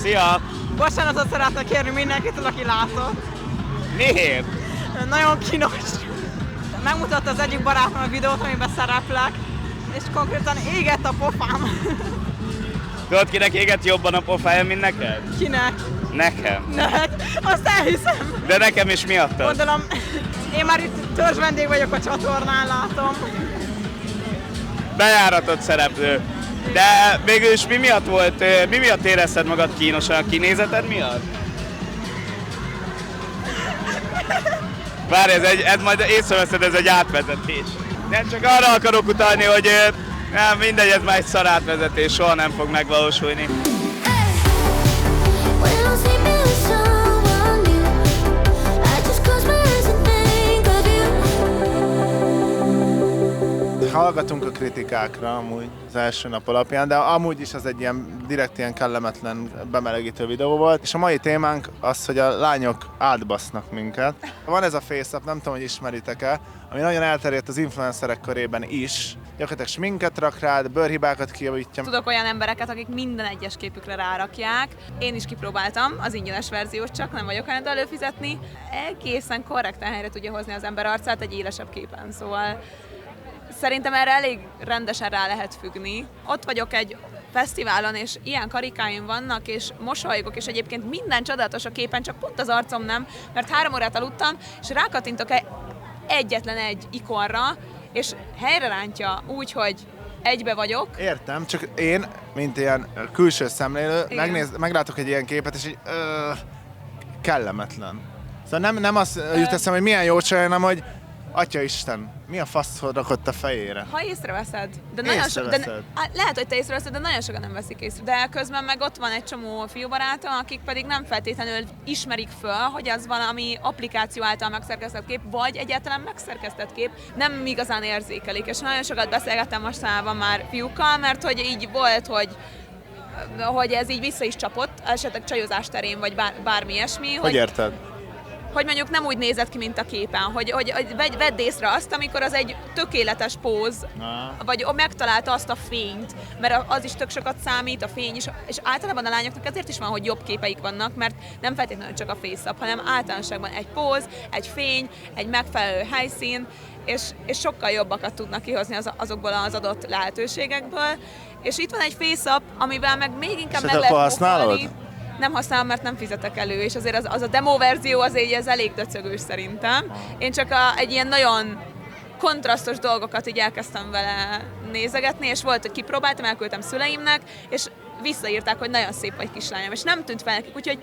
Szia! Bocsánatot szeretnék kérni mindenkitől, aki látott. Miért? Nagyon kínos. Megmutatta az egyik barátom a videót, amiben szereplek, és konkrétan égett a pofám. Tudod, kinek égett jobban a pofája, mint neked? Kinek? Nekem. Neked? Azt elhiszem. De nekem is miattad. Gondolom, én már itt törzs vendég vagyok a csatornán, látom. Bejáratott szereplő. De végül is mi miatt érezted magad kínosan? A kinézeted miatt? Várj, ez majd észreveszed, ez egy átvezetés. Nem csak arra akarok utalni, hogy nem, mindegy, ez már egy szar átvezetés, soha nem fog megvalósulni. Hallgatunk a kritikákra amúgy az első nap alapján, de amúgy is az egy direkt ilyen kellemetlen, bemelegítő videó volt. És a mai témánk az, hogy a lányok átbasznak minket. Van ez a FaceApp, nem tudom, hogy ismeritek-e, ami nagyon elterjedt az influencerek körében is. Gyakorlatilag sminket rak rád, bőrhibákat kijavítja. Tudok olyan embereket, akik minden egyes képükre rárakják. Én is kipróbáltam az ingyenes verziót, csak nem vagyok hajlandó előfizetni. Egészen korrekten helyre tudja hozni az ember arcát egy élesebb képen, szóval szerintem erre elég rendesen rá lehet függni. Ott vagyok egy fesztiválon, és ilyen karikáim vannak, és mosolygok, és egyébként minden csodálatos a képen, csak pont az arcom nem, mert 3 órát aludtam, és rákattintok egyetlen egy ikonra, és helyre rántja úgy, hogy egybe vagyok. Értem, csak én, mint ilyen külső szemlélő, meglátok egy ilyen képet, és így kellemetlen. Szóval nem azt jut eszem, hogy milyen jó csaj, hanem hogy Atyaisten, mi a faszhoz rakott a fejére? Ha észreveszed. De lehet, hogy te észreveszed, de nagyon sokan nem veszik észre. De közben meg ott van egy csomó fiúbarátom, akik pedig nem feltétlenül ismerik föl, hogy az valami applikáció által megszerkesztett kép, vagy egyáltalán megszerkesztett kép, nem igazán érzékelik. És nagyon sokat beszélgettem mostanában már fiúkkal, mert hogy így volt, hogy ez így vissza is csapott, esetleg csajozás terén, vagy bármi ilyesmi. Hogy érted? Hogy mondjuk nem úgy nézett ki, mint a képen, hogy vedd észre azt, amikor az egy tökéletes póz, vagy megtalálta azt a fényt, mert az is tök sokat számít, a fény is, és általában a lányoknak ezért is van, hogy jobb képeik vannak, mert nem feltétlenül csak a face-up, hanem általánosságban egy póz, egy fény, egy megfelelő helyszín, és sokkal jobbakat tudnak kihozni azokból az adott lehetőségekből. És itt van egy face-up, amivel meg még inkább meg lehet használni. Nem használom, mert nem fizetek elő, és azért az a demo verzió az elég döcögős szerintem. Én csak egy ilyen nagyon kontrasztos dolgokat így elkezdtem vele nézegetni, és volt, hogy kipróbáltam, elküldtem szüleimnek, és visszaírták, hogy nagyon szép vagy kislányom, és nem tűnt fel nekik, úgyhogy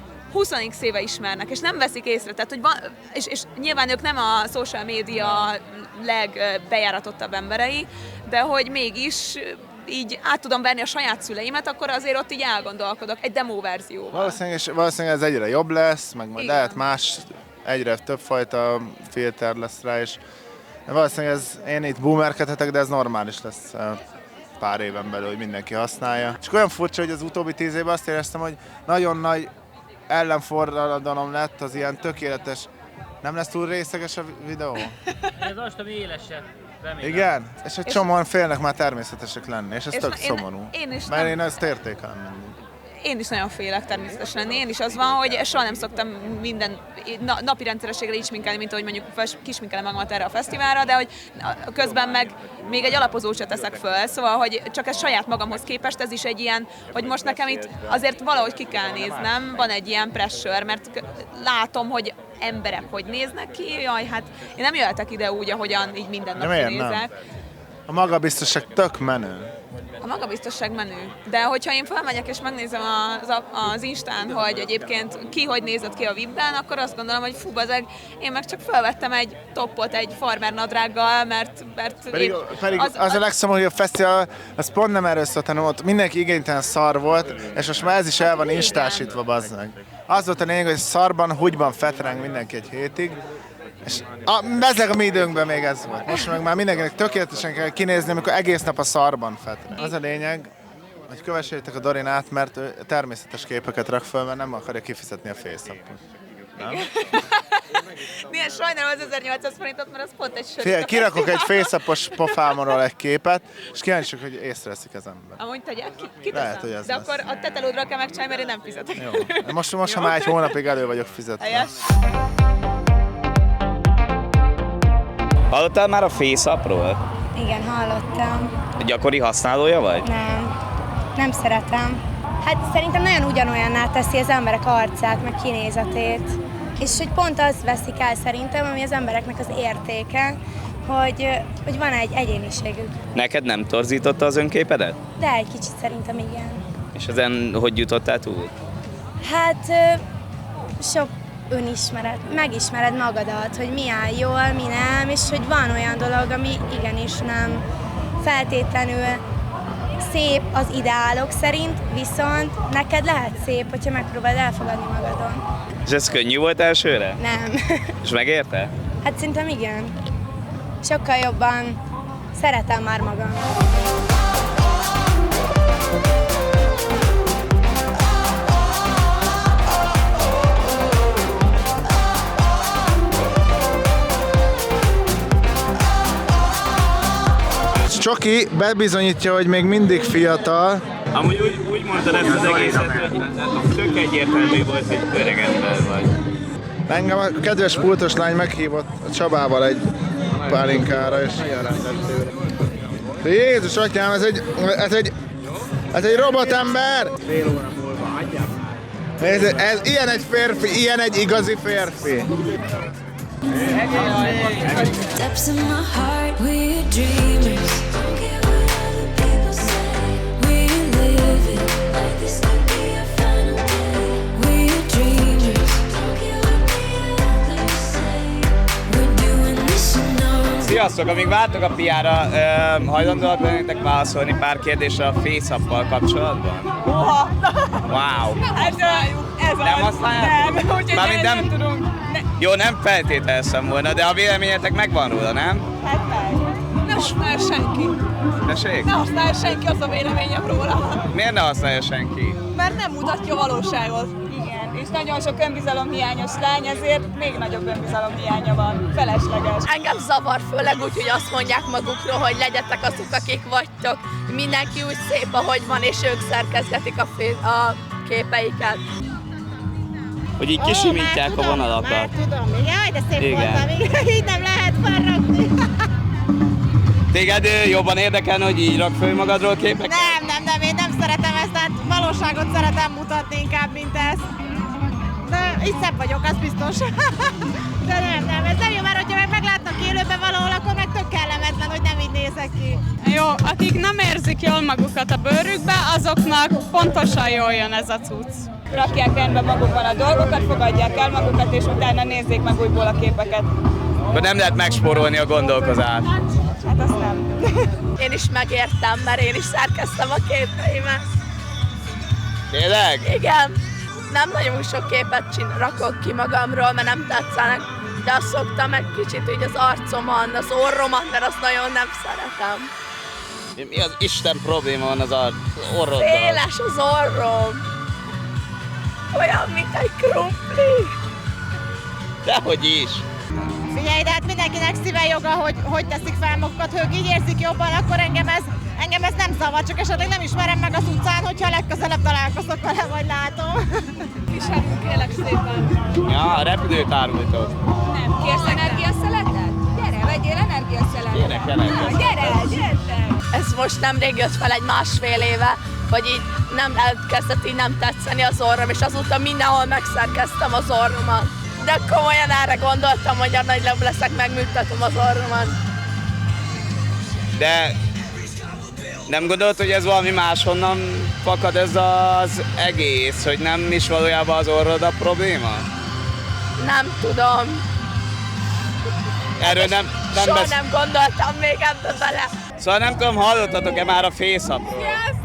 20x éve ismernek, és nem veszik észre, tehát, hogy van, és nyilván ők nem a social media legbejáratottabb emberei, de hogy mégis így át tudom venni a saját szüleimet, akkor azért ott így elgondolkodok egy demo verzióval. Valószínűleg ez egyre jobb lesz, meg majd lehet más, egyre többfajta filter lesz rá, és valószínűleg én itt boomerkedhetek, de ez normális lesz pár éven belül, hogy mindenki használja. És olyan furcsa, hogy az utóbbi 10 évben azt éreztem, hogy nagyon nagy ellenforradalom lett az ilyen tökéletes. Nem lesz túl részeges a videó? Ez most, ami élesebb. Remélem. Igen? És egy csomóan félnek már természetesek lenni, és ez tök szomorú. Mert én ezt értékelem mindig. Én is nagyon félek természetes lenni. Én is az van, hogy soha nem szoktam minden napi rendszerességre így sminkelni, mint ahogy mondjuk kisminkelem magamat erre a fesztiválra, de hogy közben meg még egy alapozót se teszek föl, szóval, hogy csak ez saját magamhoz képest, ez is egy ilyen, hogy most nekem itt azért valahogy ki kell néznem, van egy ilyen pressure, mert látom, hogy emberek hogy néznek ki, jaj, hát én nem jöhetek ide úgy, ahogyan így minden nap nézek. A magabiztosság tök menő. A magabiztosság menő. De hogyha én felmegyek és megnézem az Instán, hogy egyébként ki hogy nézett ki a VIP-ben, akkor azt gondolom, hogy fú, bazeg, én meg csak felvettem egy toppot egy farmer nadrággal, mert pedig az a legszomorúbb, hogy a fesztivál, az pont nem erről szólt, hanem ott mindenki igénytelen szar volt, és most már ez is el van instásítva, bazdmeg. Az volt a lényeg, hogy szarban, húgyban fetreng mindenki egy hétig, és ezek a mi időnkben még ez volt. Most meg már mindenkinek tökéletesen kell kinézni, amikor egész nap a szarban fetreng. Az a lényeg, hogy kövessétek a Dorinát, mert ő természetes képeket rak föl, mert nem akarja kifizetni a FaceApp-ot. Nem? Milyen sajnálom az 1800 forintot, mert az pont egy sör. Figyelj, kirakok egy fészapos pofámról egy képet, és kíváncsiak, hogy észreveszik az ember. Amúgy tegyek? Ki Lehet, teszem? hogy ez de lesz. akkor a tetelódra kell megcsinálni, mert én nem fizetek. Jó. Most már egy hónapig elő vagyok fizetve. Helyes. Hallottál már a FaceApp-ról? Igen, hallottam. Gyakori használója vagy? Nem szeretem. Hát szerintem nagyon ugyanolyanná teszi az emberek arcát, meg kinézetét. És hogy pont az veszik el szerintem, ami az embereknek az értéke, hogy van egy egyéniségük. Neked nem torzította az önképedet? De egy kicsit szerintem igen. És ezen hogy jutottál túl? Hát sok önismeret, megismered magadat, hogy mi áll jól, mi nem, és hogy van olyan dolog, ami igenis nem feltétlenül szép az ideálok szerint, viszont neked lehet szép, hogyha megpróbálod elfogadni magadon. És ez könnyű volt elsőre? Nem. És megérte? Hát szerintem igen. Sokkal jobban szeretem már magam. Csoki bebizonyítja, hogy még mindig fiatal. Amúgy úgy mondtad ezt az egészet, hogy tök egyértelmű volt, hogy öreg ember vagy. Engem a kedves pultos lány meghívott a Csabával egy pálinkára, és Jézus atyám, ez egy robotember! Fél óra múlva, hagyjam. Ez ilyen egy férfi, ilyen egy igazi férfi. Depths in my heart, we're dreamers. Don't care what other people say. We live it like this could be our final day. We're dreamers. Don't care what the others say. We're doing this in our Sziasztok! Amíg vártok a piára, hajlandóak lennétek válaszolni pár kérdésre a FaceApp-val kapcsolatban? Wow! Ez Nem használjátok? Nem, úgyhogy Mármint nem tudunk. Jó, nem feltételeztem volna, de a véleményetek megvan róla, nem? Hát meg. Nem használja senki. Tessék? Nem használja senki, az a véleményem róla. Miért ne használja senki? Mert nem mutatja a valóságot. Igen, és nagyon sok önbizalomhiányos lány, ezért még nagyobb önbizalomhiánya van. Felesleges. Engem zavar, főleg úgy, hogy azt mondják magukról, hogy legyetek azok, akik vagytok. Mindenki úgy szép, ahogy van, és ők szerkezgetik a képeiket. Hogy így kisimítják a vonalakat. Már tudom, jaj, de szép Igen. voltam, így nem lehet felrakni. Téged jobban érdekelne, hogy így rak föl magadról képeket? Nem, én nem szeretem ezt, tehát valóságot szeretem mutatni inkább, mint ezt. De így szebb vagyok, az biztos. De nem, ez nem jó, mert hogyha meg meglátnak élőben valahol, akkor meg tök kellemetlen, hogy nem így nézek ki. Jó, akik nem érzik jól magukat a bőrükbe, azoknak pontosan jól jön ez a cucc. Rakják rendbe magukban a dolgokat, fogadják el magukat, és utána nézzék meg újból a képeket. Akkor nem lehet megspórolni a gondolkozást. Hát azt nem. Én is megértem, mert én is szerkeztem a képeimet. Tényleg? Igen, nem nagyon sok képet rakok ki magamról, mert nem tetszenek, de azt szoktam egy kicsit így az arcomon, az orromat, mert azt nagyon nem szeretem. Mi az Isten probléma van az orroddal? Széles az orrom. Olyan, mint egy krumpli. Dehogy is. Figyelj, de hát mindenkinek szíve joga, hogy teszik fel magukat, ha ők így érzik jobban, akkor engem ez nem zavar, csak esetleg nem ismerem meg az utcán, hogyha legközelebb találkozok vele, vagy látom. Viselünk, kérlek szépen. Ja, a repülőt árultok. Nem, kérsz energiaszeletet? Gyere, vegyél energiaszeletet. Kérek Gyere. Ez most nemrég jött fel egy másfél éve, hogy így nem elkezdett így nem tetszeni az orrom, és azóta mindenhol megszerkeztem az orromat. De komolyan erre gondoltam, hogy a nagyobb leszek, megműtetem az orromat. De nem gondolod, hogy ez valami máshonnan fakad ez az egész, hogy nem is valójában az orrod a probléma? Nem tudom. Erről nem Soha nem gondoltam még ebbe bele. Szóval nem tudom, hallottatok-e már a FaceApp-ról?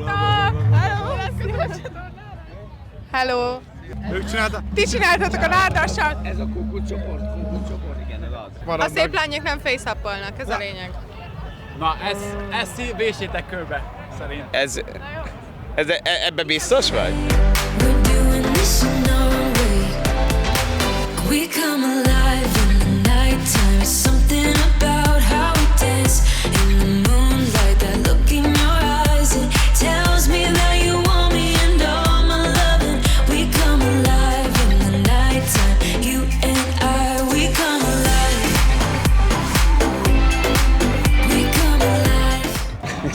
Hello! Ők csináltak? Ti csináltatok a Nárdassal? Ez a kukucsoport, igen, ez az. A szép lányok nem face-appolnak, ez a lényeg. Na, ezt vésétek körbe, szerint. Ebbe biztos vagy? We're doing this in our way. We come alive.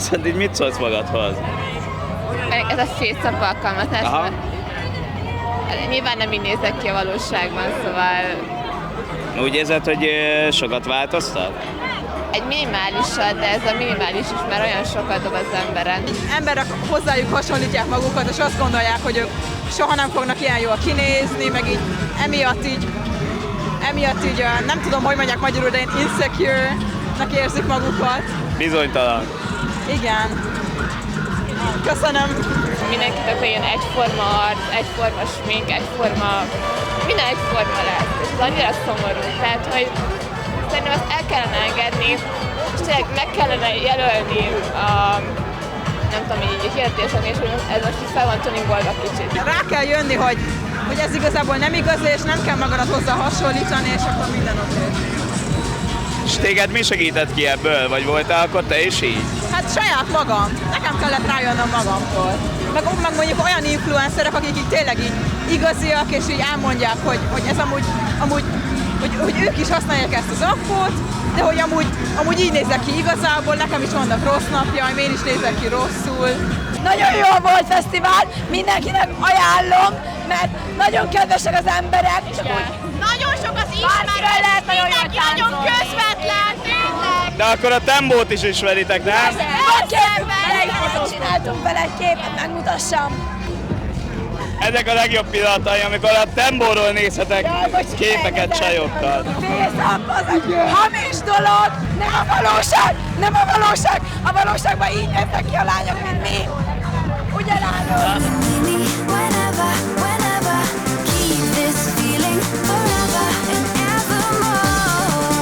viszont így mit szólsz magadhoz? Ez a FaceApp alkalmazás. Aha. Nyilván nem így nézek ki a valóságban, szóval Úgy érzed, hogy sokat változtat? egy minimálisat, de ez a minimális is már olyan sokat dob az emberen. Emberek hozzájuk hasonlítják magukat, és azt gondolják, hogy ők soha nem fognak ilyen jól kinézni, meg így emiatt így nem tudom, hogy mondják magyarul, de én insecure-nak érzik magukat. Bizonytalan. Igen. Köszönöm. Mindenkinek olyan egyforma arc, egyforma smink, minden egyforma lesz, és ez annyira szomorú. Tehát, hogy szerintem ezt el kellene engedni, és tényleg meg kellene jelölni nem tudom, így hirdetésen, és ez most így fel van tuningolva kicsit. Rá kell jönni, hogy ez igazából nem igaz, és nem kell magadat hozzá hasonlítani, és akkor minden oké. És téged mi segített ki ebből? Vagy voltál akkor te is így? Hát saját magam. Nekem kellett rájönnöm magamtól. Meg mondjuk olyan influencerek, akik így tényleg így igaziak, és így elmondják, hogy ez hogy ők is használják ezt az appot, de hogy amúgy így nézek ki igazából, nekem is vannak rossz napjaim, én is nézek ki rosszul. Nagyon jó volt fesztivál, mindenkinek ajánlom, mert nagyon kedvesek az emberek. Csak úgy Nagyon sok az bármiről lehet nagyon jól nagyon táncolni. közvetlen, tényleg. De akkor a Tembót is ismeritek, nem? Csináltunk vele egy képet, megmutassam. Ezek a legjobb pillanatai, amikor a Tembóról nézhetek képeket csajokkal. FaceApp az egy hamis dolog, nem a valóság, nem a valóság. A valóságban így néznek ki a lányok, mint mi. Ugye lányok? Whenever, whenever, keep this feeling forever and evermore.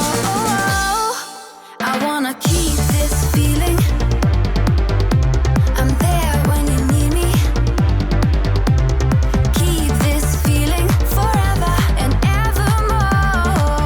I wanna keep this feeling. I'm there when you need me. Keep this feeling forever and evermore.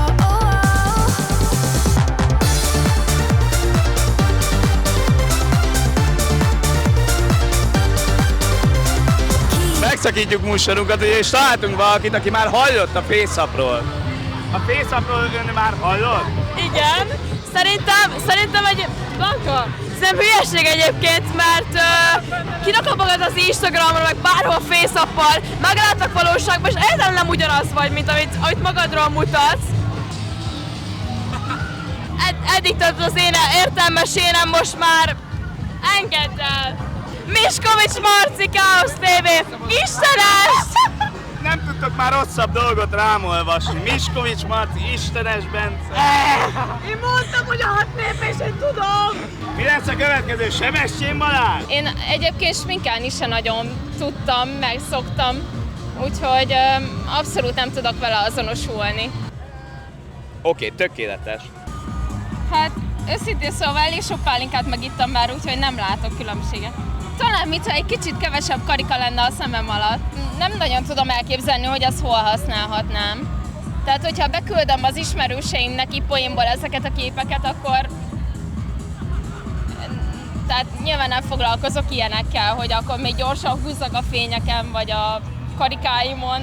Megszakítjuk műsorunkat, és találtunk valakit, aki már hallott a FaceAppról. A FaceAppról ön már hallott? Igen, szerintem egy banka. Szerintem hülyeség egyébként, mert kinakad magad az Instagramra, meg bárhol FaceAppal, meglátnak valóságban, és egyáltalán nem ugyanaz vagy, mint amit magadról mutatsz. Eddig tart az én értelmes énem, most már engedd el! Miskovics Marci, Káosz TV! Istenes! Nem tudtok már rosszabb dolgot rám olvasni. Miskovics Marci, Istenes Bence. Én mondtam, hogy a 6 lépését tudom. Mi lesz a következő? Sebestyén Balázs? Én egyébként sminkálni se nagyon tudtam, meg szoktam, úgyhogy abszolút nem tudok vele azonosulni. Oké, tökéletes. Hát őszintén szóval elég sok pálinkát megittam már, úgyhogy nem látok különbséget. Talán mintha egy kicsit kevesebb karika lenne a szemem alatt. Nem nagyon tudom elképzelni, hogy azt hol használhatnám. Tehát, hogyha beküldöm az ismerőseimnek így poénból ezeket a képeket, akkor... Tehát nyilván nem foglalkozok ilyenekkel, hogy akkor még gyorsan húzzak a fényeken, vagy a karikáimon.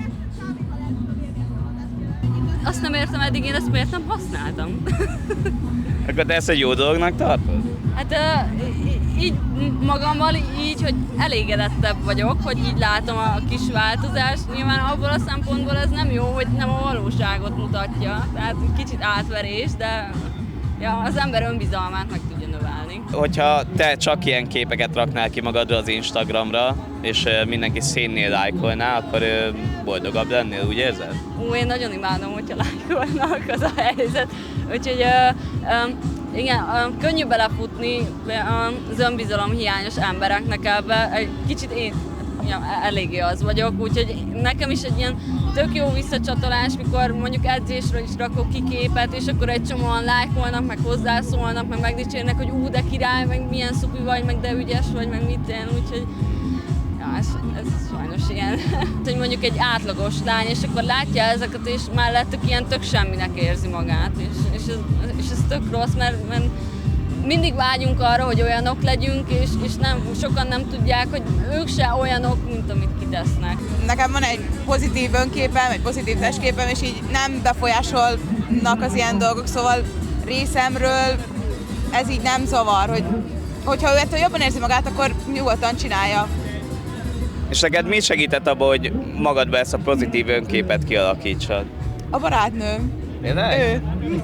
Azt nem értem, eddig én ezt miért nem használtam. Akkor te ezt egy jó dolognak tartod? Hát így magammal így, hogy elégedettebb vagyok, hogy így látom a kis változást. Nyilván abból a szempontból ez nem jó, hogy nem a valóságot mutatja. Tehát kicsit átverés, de ja, az ember önbizalmát meg tudja növelni. Hogyha te csak ilyen képeket raknál ki magadra az Instagramra, és mindenki szénnél lájkolná, akkor boldogabb lennél, úgy érzed? Én nagyon imádom, hogyha lájkolnak, az a helyzet. Úgyhogy igen, könnyű belefutni az önbizalom hiányos embereknek ebbe. Egy kicsit én eléggé az vagyok, úgyhogy nekem is egy ilyen tök jó visszacsatolás, mikor mondjuk edzésről is rakok ki képet, és akkor egy csomóan lájkolnak, meg hozzászólnak, meg megdicsérnek, hogy de király, meg milyen szupi vagy, meg de ügyes vagy, meg mit én, úgyhogy ja, ez sajnos ilyen. Hogy mondjuk egy átlagos lány, és akkor látja ezeket, és mellettük ilyen tök semminek érzi magát, és ez tök rossz, mert mindig vágyunk arra, hogy olyanok legyünk, és sokan nem tudják, hogy ők se olyanok, mint amit kitesznek. Nekem van egy pozitív önképem, egy pozitív testképem, és így nem befolyásolnak az ilyen dolgok, szóval részemről ez így nem zavar, hogyha ő ettől jobban érzi magát, akkor nyugodtan csinálja. És neked mi segített abban, hogy magadba ezt a pozitív önképet kialakítsad? A barátnőm. Tényleg? Ő.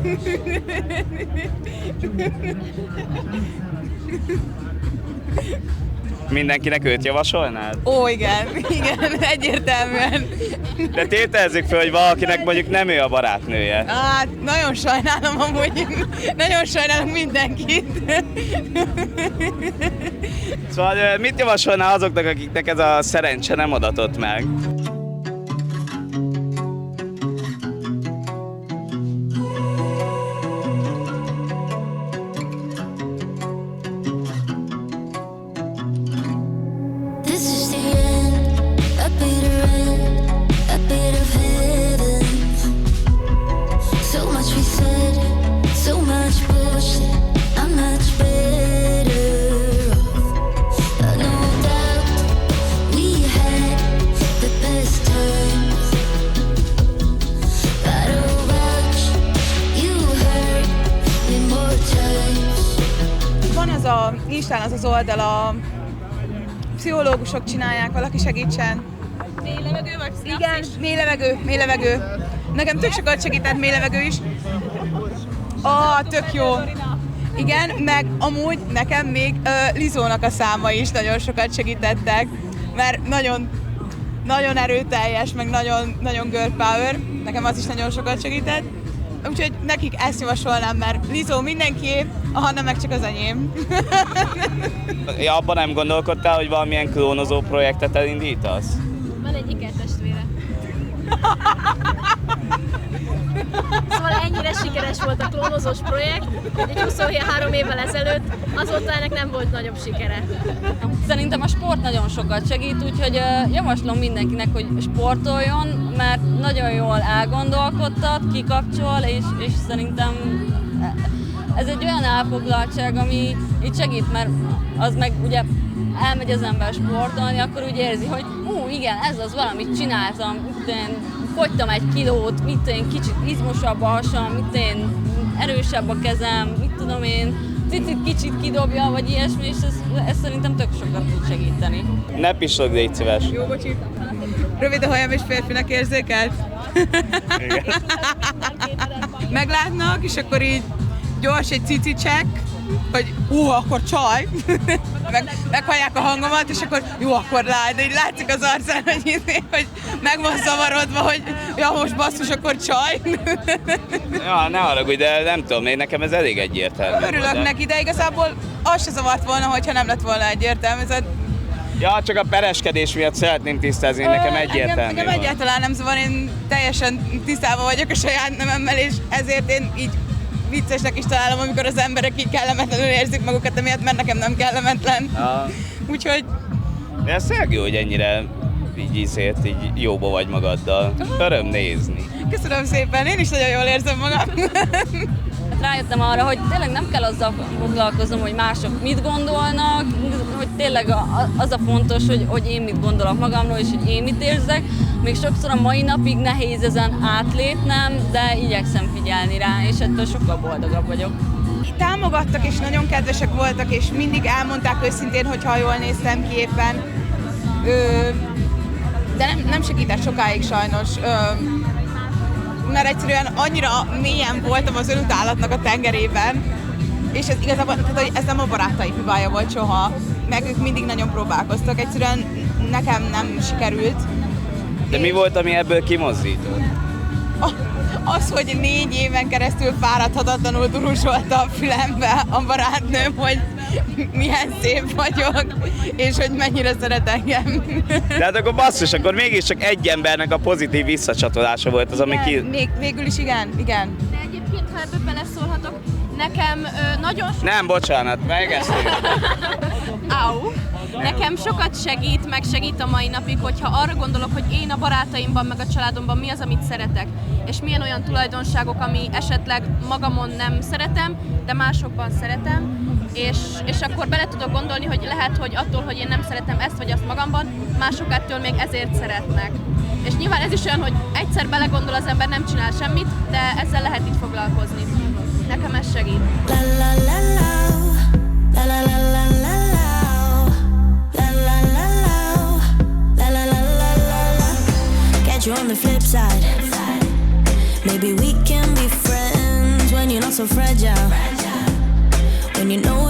Mindenkinek őt javasolnád? Ó, igen, egyértelműen. De tételezzük fel, hogy valakinek mondjuk nem ő a barátnője. Hát, nagyon sajnálom amúgy. Nagyon sajnálom mindenkit. Szóval mit javasolnál azoknak, akiknek ez a szerencse nem adatott meg? This is the end, a bitter end, a bit of heaven. So much we said, so much bullshit. I'm much better off. No doubt we had the best times. Gotta watch, you hurt me more times. Van az a Instán az oldal, a pszichológusok csinálják, valaki segítsen. Mély levegő vagy Igen, mély levegő. Nekem tök sokat segített mély levegő is. Tök jó. Igen, meg amúgy nekem még Lizónak a száma is nagyon sokat segítettek, mert nagyon, nagyon erőteljes, meg nagyon, nagyon girl power. Nekem az is nagyon sokat segített. Úgyhogy nekik ezt javasolnám, mert Lizó mindenkié, a Hanna meg csak az enyém. Ja, abban nem gondolkodtál, hogy valamilyen klónozó projektet elindítasz? Van egy ikertestvére. Szóval ennyire sikeres volt a klónozós projekt, hogy egy 23 évvel ezelőtt, azóta ennek nem volt nagyobb sikere. Szerintem a sport nagyon sokat segít, úgyhogy javaslom mindenkinek, hogy sportoljon, mert nagyon jól elgondolkodtat, kikapcsol, és szerintem ez egy olyan elfoglaltság, ami itt segít, mert az meg ugye elmegy az ember sportolni, akkor úgy érzi, hogy igen, ez az, valamit csináltam, fogytam 1 kilót, kicsit izmosabb a hasam, erősebb a kezem, cicit kicsit kidobja, vagy ilyesmi, és ez szerintem tök sokat tud segíteni. Ne pislog, légy szíves. Jó, bocsi. Rövid a hajam és férfinak érzékelt. Meglátnak, és akkor így gyors egy cici check, hogy akkor csaj. Meghallják a hangomat, és akkor jó, akkor de így látszik az arcán, hogy meg van zavarodva, hogy ja, most basszus, akkor csaj. Ja, ne haragudj, de nem tudom, nekem ez elég egyértelmű. Örülök neki, de igazából az se zavart volna, hogyha nem lett volna egyértelmű. Ja, csak a pereskedés miatt szeretném tisztázni, nekem egyértelmű. Engem egyáltalán nem zavar, én teljesen tisztában vagyok a saját nememmel, és ezért én így viccesnek is találom, amikor az emberek így kellemetlenül érzik magukat, emiatt, mert nekem nem kellemetlen. Úgyhogy... De ez tényleg jó, hogy ennyire így jóba vagy magaddal. Öröm nézni. Köszönöm szépen, én is nagyon jól érzem magam. Rájöttem arra, hogy tényleg nem kell azzal foglalkoznom, hogy mások mit gondolnak, hogy tényleg az a fontos, hogy én mit gondolok magamról, és hogy én mit érzek. Még sokszor a mai napig nehéz ezen átlépnem, de igyekszem figyelni rá, és ettől sokkal boldogabb vagyok. Támogattak, és nagyon kedvesek voltak, és mindig elmondták őszintén, hogy ha jól néztem ki éppen. De nem segített sokáig sajnos. Mert egyszerűen annyira mélyen voltam az önutálatnak a tengerében, és ez igazából, tehát, hogy ez nem a barátaim hibája volt soha, meg ők mindig nagyon próbálkoztak, egyszerűen nekem nem sikerült. De mi volt, ami ebből kimozdított? Az, hogy 4 éven keresztül fáradhatatlanul duruzsolta a fülembe a barátnőm, hogy milyen szép vagyok, és hogy mennyire szeret engem. De hát akkor basszus, akkor mégiscsak egy embernek a pozitív visszacsatolása volt az, ami Végül is igen. De egyébként, ha ebből beleszólhatok, nekem nagyon sok... Nem, bocsánat, megesztünk. Au! Nekem sokat segít, meg segít a mai napig, hogyha arra gondolok, hogy én a barátaimban, meg a családomban mi az, amit szeretek, és milyen olyan tulajdonságok, ami esetleg magamon nem szeretem, de másokban szeretem, és akkor bele tudok gondolni, hogy lehet, hogy attól, hogy én nem szeretem ezt vagy azt magamban, mások ettől még ezért szeretnek. És nyilván ez is olyan, hogy egyszer belegondol az ember, nem csinál semmit, de ezzel lehet így foglalkozni. Nekem ez segít. La la la la. inside. Maybe we can be friends when you're not so fragile. When you know